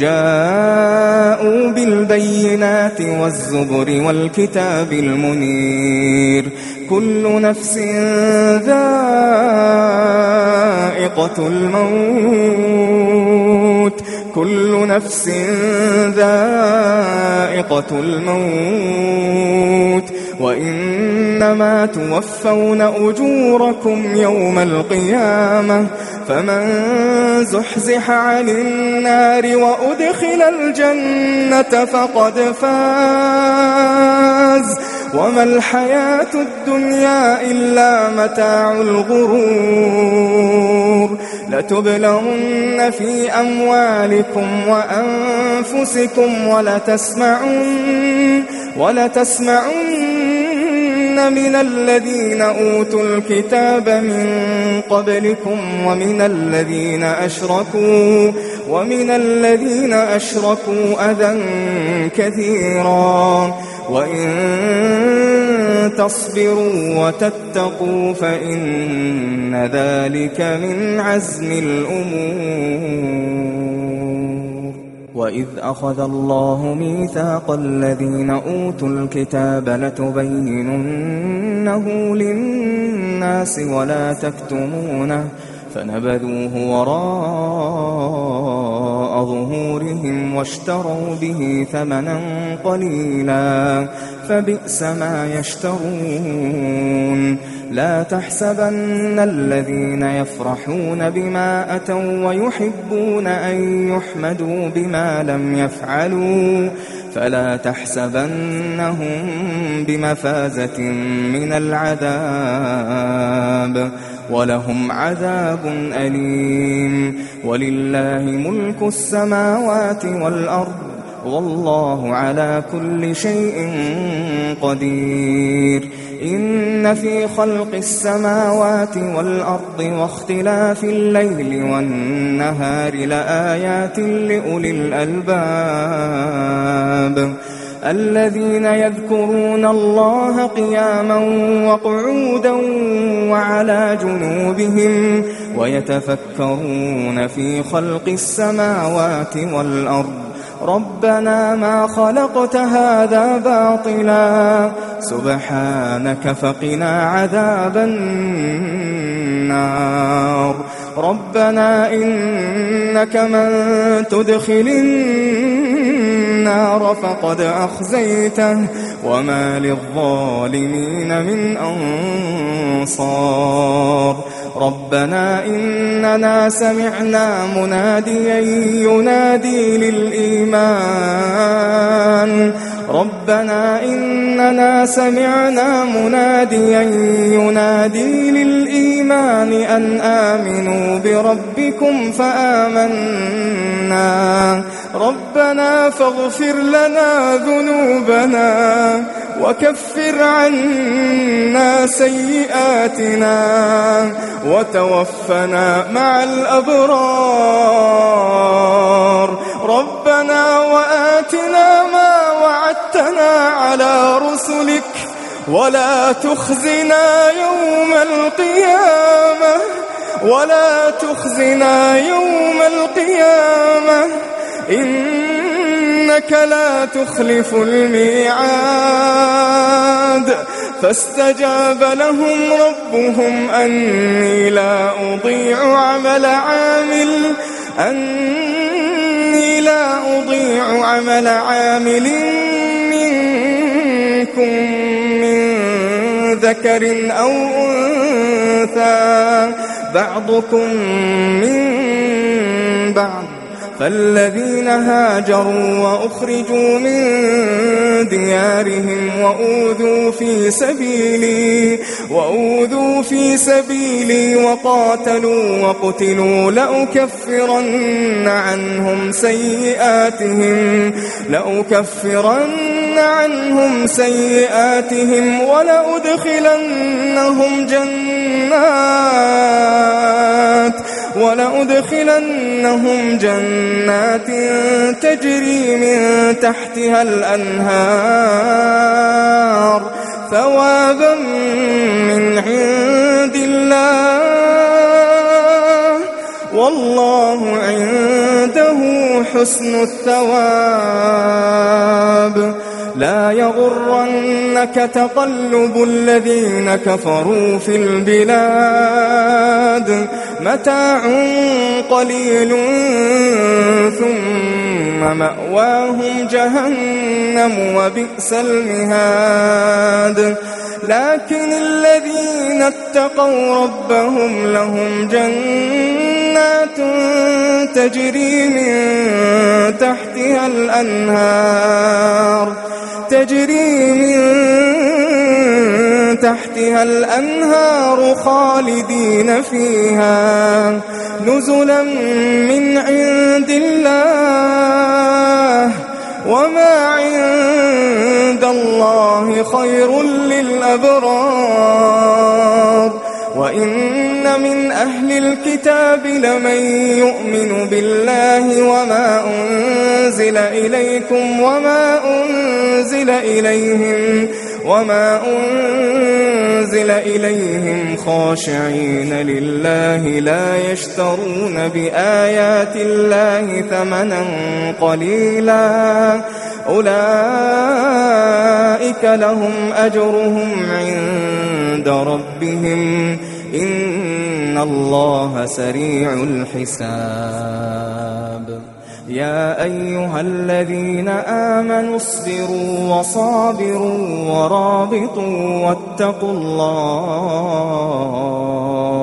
Speaker 2: جاءوا بالبينات والزبر والكتاب المنير كل نفس ذائقة الموت كل نفس ذائقة الموت وإنما توفون أجوركم يوم القيامة فمن زحزح عن النار وأدخل الجنة فقد فاز وما الحياة الدنيا إلا متاع الغرور لتبلغن في أموالكم وأنفسكم ولتسمعن من الذين أوتوا الكتاب من قبلكم ومن الذين أشركوا أذى كثيرا وإن تصبروا وتتقوا فإن ذلك من عزم الأمور. وإذ أخذ الله ميثاق الذين أوتوا الكتاب لتبيننه للناس ولا تكتمونه فنبذوه وراء ظهورهم واشتروا به ثمنا قليلا فبئس ما يشترون. لا تحسبن الذين يفرحون بما أتوا ويحبون أن يحمدوا بما لم يفعلوا فلا تحسبنهم بمفازة من العذاب ولهم عذاب أليم. ولله ملك السماوات والأرض والله على كل شيء قدير. إن في خلق السماوات والأرض واختلاف الليل والنهار لآيات لأولي الألباب الذين يذكرون الله قياما وقعودا وعلى جنوبهم ويتفكرون في خلق السماوات والأرض ربنا ما خلقت هذا باطلا سبحانك فقنا عذاب النار. ربنا إنك من تدخل النار فقد أخزيته وما للظالمين من أنصار. ربنا إننا سمعنا مناديا ينادي للإيمان ربنا إننا سمعنا مناديا ينادي للإيمان أن آمنوا بربكم فآمنا ربنا فاغفر لنا ذنوبنا وكفر عنا سيئاتنا وتوفنا مع الأبرار. ربنا وآتنا ما وعدتنا على رسلك ولا تخزنا يوم القيامة إنك لا تخلف الميعاد. فاستجاب لهم ربهم أني لا أضيع عمل عامل منكم من ذكر أو أنثى بعضكم من بعض فالذين هاجروا وأخرجوا من ديارهم وأوذوا في سبيلي وقاتلوا وقتلوا لأكفرن عنهم سيئاتهم ولأدخلنهم جنات تجري من تحتها الأنهار ثوابا من عند الله والله عنده حسن الثواب. لا يغرنك تقلب الذين كفروا في البلاد متاع قليل ثم مأواهم جهنم وبئس المهاد لكن الذين اتقوا ربهم لهم جنات تجري من تحتها الأنهار خالدين فيها نزلا من عند الله وما عند الله خير للأبرار وإن من أهل الكتاب لمن يؤمن بالله وما أنزل إليكم وما أنزل إليهم خاشعين لله لا يشترون بآيات الله ثمنا قليلا أولئك لهم أجرهم عند ربهم إن الله سريع الحساب يا أيها الذين آمنوا اصبروا وصابروا ورابطوا واتقوا الله